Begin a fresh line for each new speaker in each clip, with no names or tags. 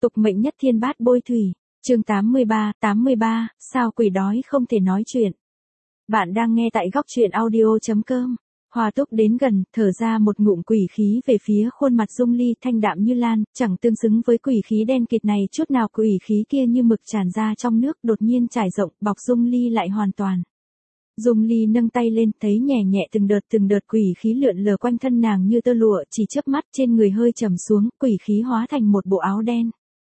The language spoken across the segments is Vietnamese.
Tục mệnh nhất thiên bát bôi thủy. Chương 83, sao quỷ đói không thể nói chuyện. Bạn đang nghe tại góc truyện audio.com. Hoa Túc đến gần, thở ra một ngụm quỷ khí về phía khuôn mặt Dung Ly thanh đạm như lan, chẳng tương xứng với quỷ khí đen kịt này chút nào, quỷ khí kia như mực tràn ra trong nước, đột nhiên trải rộng, bọc Dung Ly lại hoàn toàn. Dung Ly nâng tay lên, thấy nhẹ nhẹ từng đợt quỷ khí lượn lờ quanh thân nàng như tơ lụa, chỉ chớp mắt trên người hơi trầm xuống, quỷ khí hóa thành một bộ áo đen.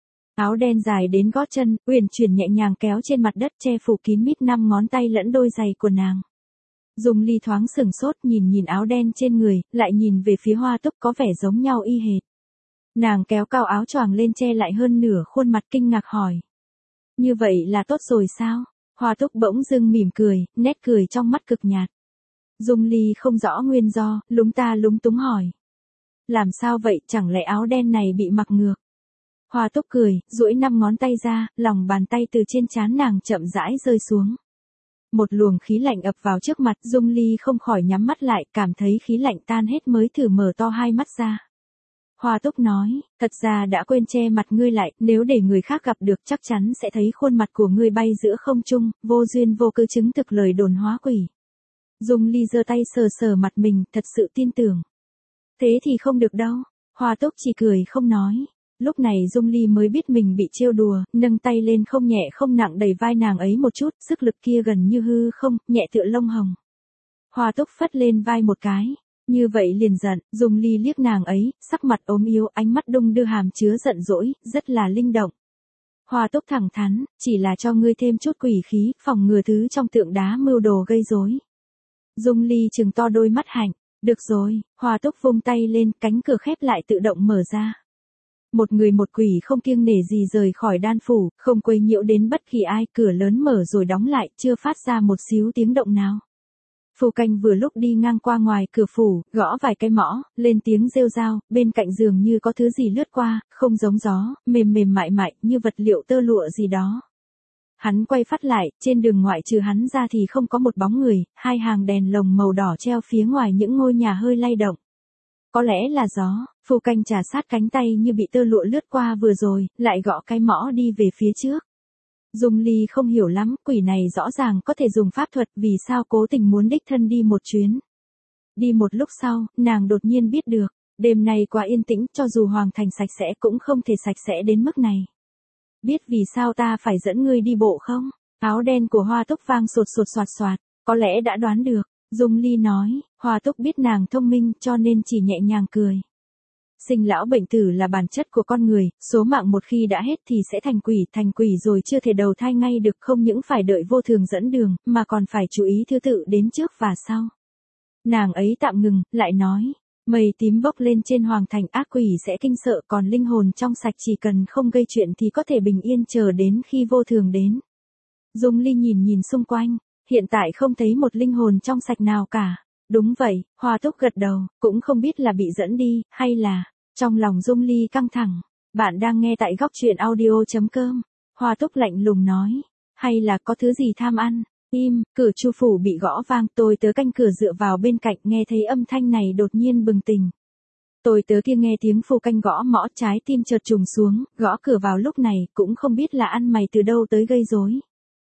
Áo đen dài đến gót chân, uyển chuyển nhẹ nhàng kéo trên mặt đất, che phủ kín mít 5 ngón tay lẫn đôi giày của nàng. Dung Ly thoáng sửng sốt, nhìn áo đen trên người, lại nhìn về phía Hoa Túc, có vẻ giống nhau y hệt. Nàng kéo cao áo choàng lên che lại hơn nửa khuôn mặt, kinh ngạc hỏi: "Như vậy là tốt rồi sao?" Hoa Túc bỗng dưng mỉm cười, nét cười trong mắt cực nhạt. Dung Ly không rõ nguyên do, lúng túng hỏi: "Làm sao vậy, chẳng lẽ áo đen này bị mặc ngược?" Hoa Túc cười, duỗi 5 ngón tay ra, lòng bàn tay từ trên trán nàng chậm rãi rơi xuống. Một luồng khí lạnh ập vào trước mặt, Dung Ly không khỏi nhắm mắt lại, cảm thấy khí lạnh tan hết mới thử mở to hai mắt ra. Hoa Túc nói: "Thật ra đã quên che mặt ngươi lại, nếu để người khác gặp được chắc chắn sẽ thấy khuôn mặt của ngươi bay giữa không trung, vô duyên vô cớ chứng thực lời đồn hóa quỷ." Dung Ly giơ tay sờ mặt mình, thật sự tin tưởng. "Thế thì không được đâu." Hoa Túc chỉ cười không nói. Lúc này Dung Ly mới biết mình bị trêu đùa, nâng tay lên không nhẹ không nặng đẩy vai nàng ấy một chút, sức lực kia gần như hư không, nhẹ tựa lông hồng. Hoa Túc phất lên vai một cái, như vậy liền giận. Dung Ly liếc nàng ấy, sắc mặt ốm yếu, ánh mắt đung đưa hàm chứa giận dỗi, rất là linh động. Hoa Túc thẳng thắn: "Chỉ là cho ngươi thêm chút quỷ khí, phòng ngừa thứ trong tượng đá mưu đồ gây rối." Dung Ly trừng to đôi mắt hạnh: "Được rồi." Hoa Túc vung tay lên, cánh cửa khép lại tự động mở ra. Một người một quỷ không kiêng nể gì rời khỏi đan phủ, không quấy nhiễu đến bất kỳ ai, cửa lớn mở rồi đóng lại, chưa phát ra một xíu tiếng động nào. Phù Canh vừa lúc đi ngang qua ngoài cửa phủ, gõ vài cái mõ, lên tiếng rêu rao, bên cạnh giường như có thứ gì lướt qua, không giống gió, mềm mại như vật liệu tơ lụa gì đó. Hắn quay phát lại, trên đường ngoại trừ hắn ra thì không có một bóng người, hai hàng đèn lồng màu đỏ treo phía ngoài những ngôi nhà hơi lay động. Có lẽ là gió. Phù Canh trà sát cánh tay như bị tơ lụa lướt qua vừa rồi, lại gõ cái mõ đi về phía trước. Dung Ly không hiểu lắm, quỷ này rõ ràng có thể dùng pháp thuật, vì sao cố tình muốn đích thân đi một chuyến. Đi một lúc sau, nàng đột nhiên biết được, đêm nay quá yên tĩnh, cho dù hoàng thành sạch sẽ cũng không thể sạch sẽ đến mức này. "Biết vì sao ta phải dẫn ngươi đi bộ không?" Áo đen của Hoa Túc vang sột soạt, có lẽ đã đoán được. Dung Ly nói. Hoa Túc biết nàng thông minh cho nên chỉ nhẹ nhàng cười. Sinh lão bệnh tử là bản chất của con người, số mạng một khi đã hết thì sẽ thành quỷ rồi chưa thể đầu thai ngay được, không những phải đợi vô thường dẫn đường, mà còn phải chú ý thứ tự đến trước và sau. Nàng ấy tạm ngừng, lại nói: "Mây tím bốc lên trên hoàng thành, ác quỷ sẽ kinh sợ, còn linh hồn trong sạch chỉ cần không gây chuyện thì có thể bình yên chờ đến khi vô thường đến." Dung Ly nhìn xung quanh, hiện tại không thấy một linh hồn trong sạch nào cả. "Đúng vậy." Hoa Túc gật đầu, cũng không biết là bị dẫn đi, hay là... Trong lòng Dung Ly căng thẳng. Bạn đang nghe tại góc truyện audio.com. Hoa Túc lạnh lùng nói: "Hay là có thứ gì tham ăn?" Im. Cửa Chu phủ bị gõ vang, tôi tớ canh cửa dựa vào bên cạnh, nghe thấy âm thanh này đột nhiên bừng tỉnh. Tôi tớ kia nghe tiếng Phù Canh gõ mõ, trái tim chợt trùng xuống, gõ cửa vào lúc này, cũng không biết là ăn mày từ đâu tới gây rối.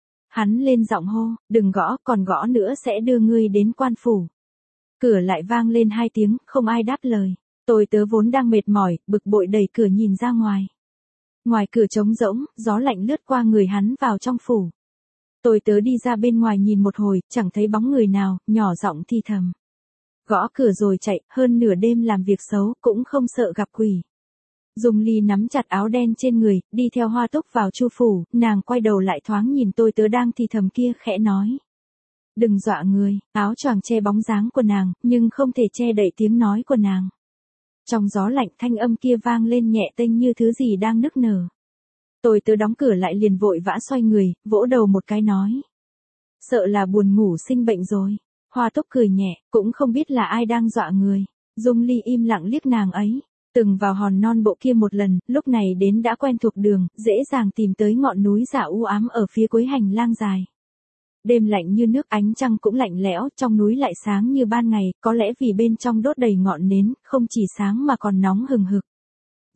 Hắn lên giọng hô: "Đừng gõ, còn gõ nữa sẽ đưa ngươi đến quan phủ." Cửa lại vang lên 2 tiếng, không ai đáp lời. Tôi tớ vốn đang mệt mỏi, bực bội đẩy cửa nhìn ra ngoài. Ngoài cửa trống rỗng, gió lạnh lướt qua người hắn vào trong phủ. Tôi tớ đi ra bên ngoài nhìn một hồi, chẳng thấy bóng người nào, nhỏ giọng thì thầm: "Gõ cửa rồi chạy, hơn nửa đêm làm việc xấu, cũng không sợ gặp quỷ." Dung Ly nắm chặt áo đen trên người, đi theo Hoa Túc vào Chu phủ, nàng quay đầu lại thoáng nhìn tôi tớ đang thì thầm kia, khẽ nói: "Đừng dọa người." Áo choàng che bóng dáng của nàng, nhưng không thể che đậy tiếng nói của nàng. Trong gió lạnh, thanh âm kia vang lên nhẹ tênh như thứ gì đang nức nở. Tôi tớ đóng cửa lại liền vội vã xoay người, vỗ đầu một cái nói: "Sợ là buồn ngủ sinh bệnh rồi." Hoa Túc cười nhẹ, cũng không biết là ai đang dọa người. Dung Ly im lặng liếc nàng ấy. Từng vào hòn non bộ kia một lần, lúc này đến đã quen thuộc đường, dễ dàng tìm tới ngọn núi giả u ám ở phía cuối hành lang dài. Đêm lạnh như nước, ánh trăng cũng lạnh lẽo, trong núi lại sáng như ban ngày, có lẽ vì bên trong đốt đầy ngọn nến, không chỉ sáng mà còn nóng hừng hực.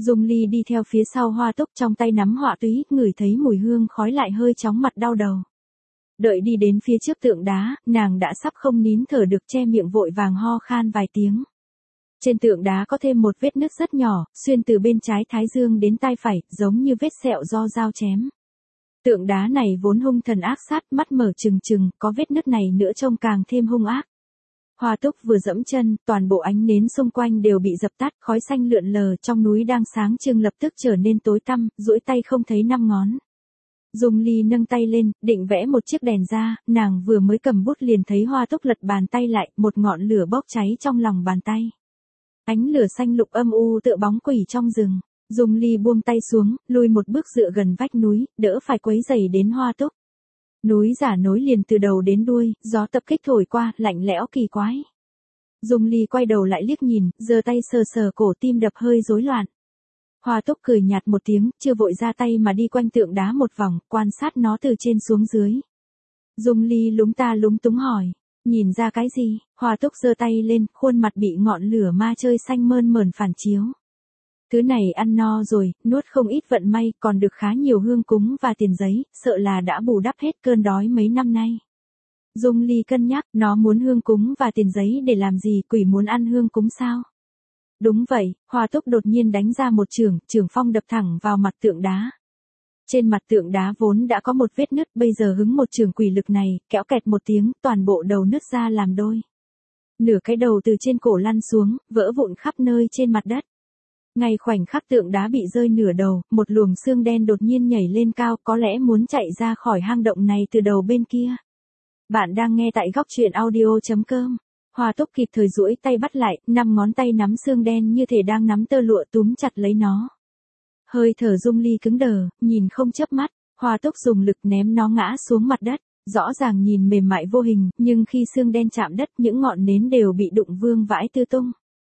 Dung Ly đi theo phía sau Hoa Túc trong tay nắm họa túy, ngửi thấy mùi hương khói lại hơi chóng mặt đau đầu. Đợi đi đến phía trước tượng đá, nàng đã sắp không nín thở được, che miệng vội vàng ho khan vài tiếng. Trên tượng đá có thêm một vết nứt rất nhỏ, xuyên từ bên trái thái dương đến tai phải, giống như vết sẹo do dao chém. Tượng đá này vốn hung thần ác sát, mắt mở trừng trừng, có vết nứt này nữa trông càng thêm hung ác. Hoa Túc vừa dẫm chân, toàn bộ ánh nến xung quanh đều bị dập tắt, khói xanh lượn lờ, trong núi đang sáng trưng lập tức trở nên tối tăm, duỗi tay không thấy năm ngón. Dung Ly nâng tay lên, định vẽ một chiếc đèn ra, nàng vừa mới cầm bút liền thấy Hoa Túc lật bàn tay lại, một ngọn lửa bốc cháy trong lòng bàn tay. Ánh lửa xanh lục âm u tựa bóng quỷ trong rừng. Dung Ly buông tay xuống, lùi một bước dựa gần vách núi, đỡ phải quấy rầy đến Hoa Túc. Núi giả nối liền từ đầu đến đuôi, gió tập kích thổi qua, lạnh lẽo kỳ quái. Dung Ly quay đầu lại liếc nhìn, giơ tay sờ sờ cổ, tim đập hơi rối loạn. Hoa Túc cười nhạt một tiếng, chưa vội ra tay mà đi quanh tượng đá một vòng, quan sát nó từ trên xuống dưới. Dung Ly lúng ta lúng túng hỏi, nhìn ra cái gì? Hoa Túc giơ tay lên, khuôn mặt bị ngọn lửa ma chơi xanh mơn mởn phản chiếu. Thứ này ăn no rồi, nuốt không ít vận may, còn được khá nhiều hương cúng và tiền giấy, sợ là đã bù đắp hết cơn đói mấy năm nay. Dung Ly cân nhắc, nó muốn hương cúng và tiền giấy để làm gì, quỷ muốn ăn hương cúng sao? Đúng vậy, Hoa Túc đột nhiên đánh ra một chưởng phong đập thẳng vào mặt tượng đá. Trên mặt tượng đá vốn đã có một vết nứt, bây giờ hứng một chưởng quỷ lực này, kéo kẹt một tiếng, toàn bộ đầu nứt ra làm đôi. Nửa cái đầu từ trên cổ lăn xuống, vỡ vụn khắp nơi trên mặt đất. Ngay khoảnh khắc tượng đá bị rơi nửa đầu, một luồng xương đen đột nhiên nhảy lên cao, có lẽ muốn chạy ra khỏi hang động này từ đầu bên kia. Bạn đang nghe tại góc truyện audio.com. Hoa Túc kịp thời duỗi tay bắt lại, 5 ngón tay nắm xương đen như thể đang nắm tơ lụa túm chặt lấy nó. Hơi thở Dung Ly cứng đờ, nhìn không chớp mắt, Hoa Túc dùng lực ném nó ngã xuống mặt đất, rõ ràng nhìn mềm mại vô hình, nhưng khi xương đen chạm đất, những ngọn nến đều bị đụng vương vãi tứ tung.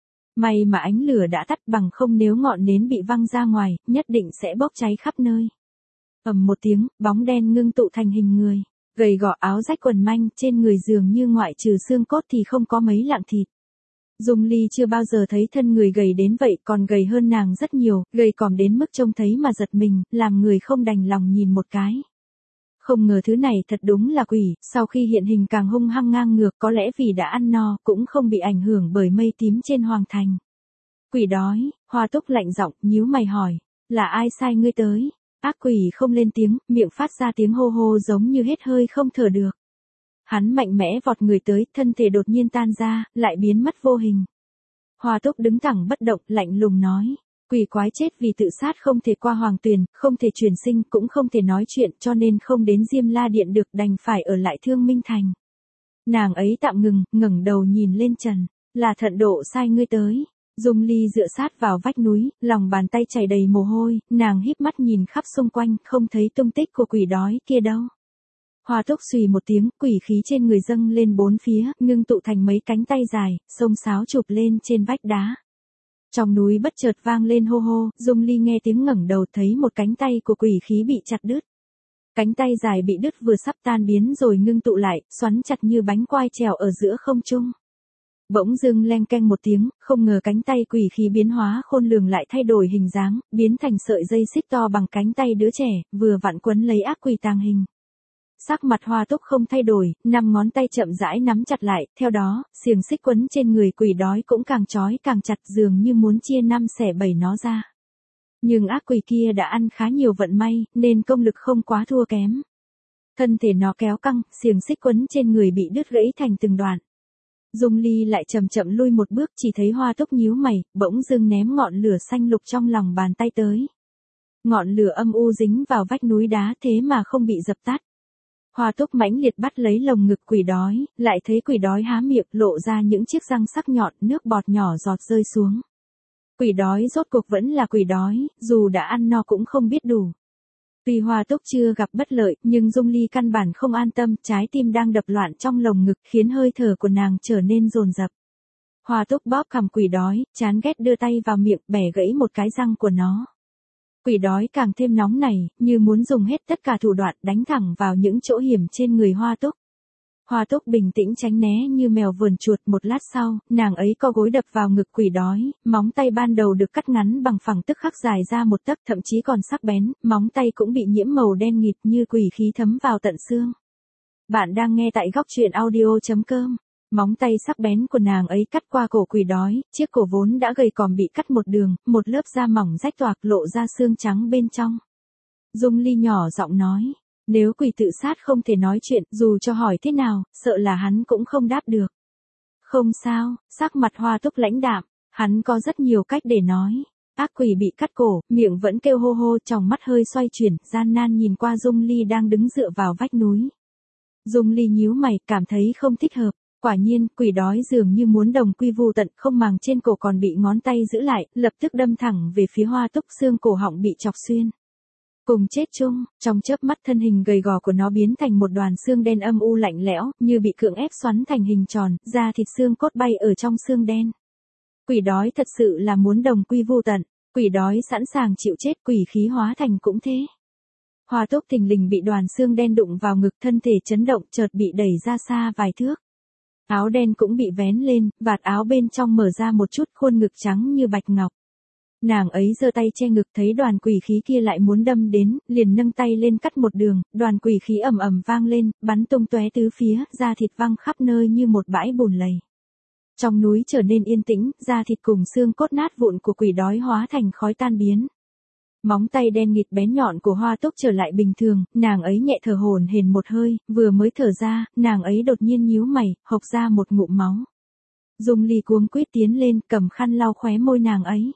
May mà ánh lửa đã tắt, bằng không nếu ngọn nến bị văng ra ngoài, nhất định sẽ bốc cháy khắp nơi. Ầm một tiếng, bóng đen ngưng tụ thành hình người, gầy gò, áo rách quần manh, trên người dường như ngoại trừ xương cốt thì không có mấy lạng thịt. Dung Ly chưa bao giờ thấy thân người gầy đến vậy, còn gầy hơn nàng rất nhiều, gầy còm đến mức trông thấy mà giật mình, làm người không đành lòng nhìn một cái. Không ngờ thứ này thật đúng là quỷ, sau khi hiện hình càng hung hăng ngang ngược, có lẽ vì đã ăn no, cũng không bị ảnh hưởng bởi mây tím trên hoàng thành. Quỷ đói, Hoa Túc lạnh giọng, nhíu mày hỏi, là ai sai ngươi tới? Ác quỷ không lên tiếng, miệng phát ra tiếng hô hô giống như hết hơi không thở được. Hắn mạnh mẽ vọt người tới, thân thể đột nhiên tan ra, lại biến mất vô hình. Hoa Túc đứng thẳng bất động, lạnh lùng nói. Quỷ quái chết vì tự sát không thể qua hoàng tuyền, không thể truyền sinh, cũng không thể nói chuyện, cho nên không đến Diêm La Điện được, đành phải ở lại Thương Minh Thành. Nàng ấy tạm ngừng, ngẩng đầu nhìn lên trần, là Thận Độ sai ngươi tới. Dung Ly dựa sát vào vách núi, lòng bàn tay chảy đầy mồ hôi, nàng híp mắt nhìn khắp xung quanh, không thấy tung tích của quỷ đói kia đâu. Hoa Túc xùy một tiếng, quỷ khí trên người dâng lên bốn phía, ngưng tụ thành mấy cánh tay dài, xông xáo chụp lên trên vách đá. Trong núi bất chợt vang lên hô hô, Dung Ly nghe tiếng ngẩng đầu thấy một cánh tay của quỷ khí bị chặt đứt. Cánh tay dài bị đứt vừa sắp tan biến rồi ngưng tụ lại, xoắn chặt như bánh quai trèo ở giữa không trung. Bỗng dưng leng keng một tiếng, không ngờ cánh tay quỷ khí biến hóa khôn lường lại thay đổi hình dáng, biến thành sợi dây xích to bằng cánh tay đứa trẻ, vừa vặn quấn lấy ác quỷ tàng hình. Sắc mặt Hoa Túc không thay đổi, 5 ngón tay chậm rãi nắm chặt lại, theo đó, xiềng xích quấn trên người quỷ đói cũng càng trói càng chặt, dường như muốn chia 5 xẻ 7 nó ra. Nhưng ác quỷ kia đã ăn khá nhiều vận may, nên công lực không quá thua kém. Thân thể nó kéo căng, xiềng xích quấn trên người bị đứt gãy thành từng đoạn. Dung Ly lại chậm chậm lui một bước, chỉ thấy Hoa Túc nhíu mày, bỗng dưng ném ngọn lửa xanh lục trong lòng bàn tay tới. Ngọn lửa âm u dính vào vách núi đá thế mà không bị dập tắt. Hoa Túc mãnh liệt bắt lấy lồng ngực quỷ đói, lại thấy quỷ đói há miệng lộ ra những chiếc răng sắc nhọn, nước bọt nhỏ giọt rơi xuống. Quỷ đói rốt cuộc vẫn là quỷ đói, dù đã ăn no cũng không biết đủ. Tuy Hoa Túc chưa gặp bất lợi, nhưng Dung Ly căn bản không an tâm, trái tim đang đập loạn trong lồng ngực khiến hơi thở của nàng trở nên dồn dập. Hoa Túc bóp cằm quỷ đói, chán ghét đưa tay vào miệng bẻ gãy một cái răng của nó. Quỷ đói càng thêm nóng nảy, như muốn dùng hết tất cả thủ đoạn đánh thẳng vào những chỗ hiểm trên người Hoa Túc. Hoa Túc bình tĩnh tránh né như mèo vườn chuột, một lát sau, nàng ấy co gối đập vào ngực quỷ đói, móng tay ban đầu được cắt ngắn bằng phẳng tức khắc dài ra một tấc, thậm chí còn sắc bén, móng tay cũng bị nhiễm màu đen nghịt như quỷ khí thấm vào tận xương. Bạn đang nghe tại góc truyện audio.com. Móng tay sắc bén của nàng ấy cắt qua cổ quỷ đói, chiếc cổ vốn đã gầy còm bị cắt một đường, một lớp da mỏng rách toạc lộ ra xương trắng bên trong. Dung Ly nhỏ giọng nói, nếu quỷ tự sát không thể nói chuyện, dù cho hỏi thế nào, sợ là hắn cũng không đáp được. Không sao, sắc mặt Hoa Túc lãnh đạm, hắn có rất nhiều cách để nói. Ác quỷ bị cắt cổ, miệng vẫn kêu hô hô, tròng mắt hơi xoay chuyển, gian nan nhìn qua Dung Ly đang đứng dựa vào vách núi. Dung Ly nhíu mày, cảm thấy không thích hợp. Quả nhiên, quỷ đói dường như muốn đồng quy vu tận, không màng trên cổ còn bị ngón tay giữ lại, lập tức đâm thẳng về phía Hoa Túc, xương cổ họng bị chọc xuyên. Cùng chết chung, trong chớp mắt thân hình gầy gò của nó biến thành một đoàn xương đen âm u lạnh lẽo, như bị cưỡng ép xoắn thành hình tròn, da thịt xương cốt bay ở trong xương đen. Quỷ đói thật sự là muốn đồng quy vu tận, quỷ đói sẵn sàng chịu chết, quỷ khí hóa thành cũng thế. Hoa Túc thình lình bị đoàn xương đen đụng vào ngực, thân thể chấn động, chợt bị đẩy ra xa vài thước. Áo đen cũng bị vén lên, vạt áo bên trong mở ra một chút, khuôn ngực trắng như bạch ngọc. Nàng ấy giơ tay che ngực, thấy đoàn quỷ khí kia lại muốn đâm đến, liền nâng tay lên cắt một đường, đoàn quỷ khí ầm ầm vang lên, bắn tung tóe tứ phía, da thịt văng khắp nơi như một bãi bùn lầy. Trong núi trở nên yên tĩnh, da thịt cùng xương cốt nát vụn của quỷ đói hóa thành khói tan biến. Móng tay đen nghịt bén nhọn của Hoa Túc trở lại bình thường, nàng ấy nhẹ thở hổn hển một hơi, vừa mới thở ra, nàng ấy đột nhiên nhíu mày, hộc ra một ngụm máu. Dung Ly cuống quýt tiến lên, cầm khăn lau khóe môi nàng ấy.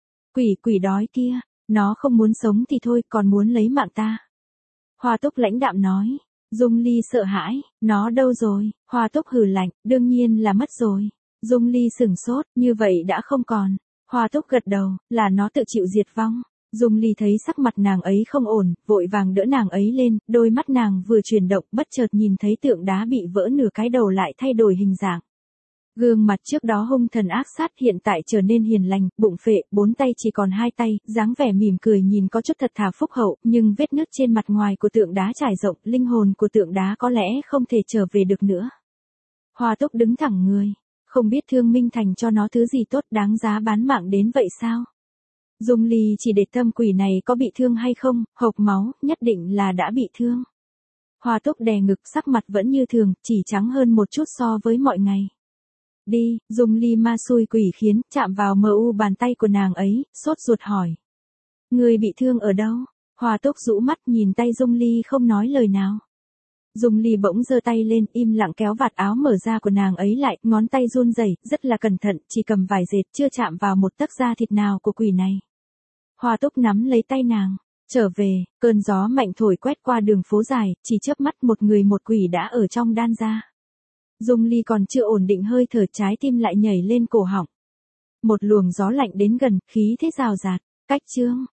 Quỷ đói kia, nó không muốn sống thì thôi, còn muốn lấy mạng ta. Hoa Túc lãnh đạm nói. Dung Ly sợ hãi, nó đâu rồi? Hoa Túc hừ lạnh, đương nhiên là mất rồi. Dung Ly sửng sốt, như vậy đã không còn. Hoa Túc gật đầu, là nó tự chịu diệt vong. Dung Ly thấy sắc mặt nàng ấy không ổn, vội vàng đỡ nàng ấy lên, đôi mắt nàng vừa chuyển động, bất chợt nhìn thấy tượng đá bị vỡ nửa cái đầu lại thay đổi hình dạng. Gương mặt trước đó hung thần ác sát hiện tại trở nên hiền lành, bụng phệ, 4 tay chỉ còn 2 tay, dáng vẻ mỉm cười nhìn có chút thật thà phúc hậu, nhưng vết nứt trên mặt ngoài của tượng đá trải rộng, linh hồn của tượng đá có lẽ không thể trở về được nữa. Hoa Túc đứng thẳng người, không biết Thương Minh Thành cho nó thứ gì tốt đáng giá bán mạng đến vậy sao? Dung Ly chỉ để tâm quỷ này có bị thương hay không, hộc máu, nhất định là đã bị thương. Hoa Túc đè ngực, sắc mặt vẫn như thường, chỉ trắng hơn một chút so với mọi ngày. Đi, Dung Ly ma xui quỷ khiến, chạm vào mờ u bàn tay của nàng ấy, sốt ruột hỏi. Người bị thương ở đâu? Hoa Túc rũ mắt nhìn tay Dung Ly không nói lời nào. Dung Ly bỗng giơ tay lên, im lặng kéo vạt áo mở ra của nàng ấy lại, ngón tay run rẩy, rất là cẩn thận, chỉ cầm vài dệt, chưa chạm vào một tấc da thịt nào của quỷ này. Hoa Túc nắm lấy tay nàng, trở về, cơn gió mạnh thổi quét qua đường phố dài, chỉ chớp mắt một người một quỷ đã ở trong đan ra. Dung Ly còn chưa ổn định hơi thở, trái tim lại nhảy lên cổ họng. Một luồng gió lạnh đến gần, khí thế rào rạt, cách chương,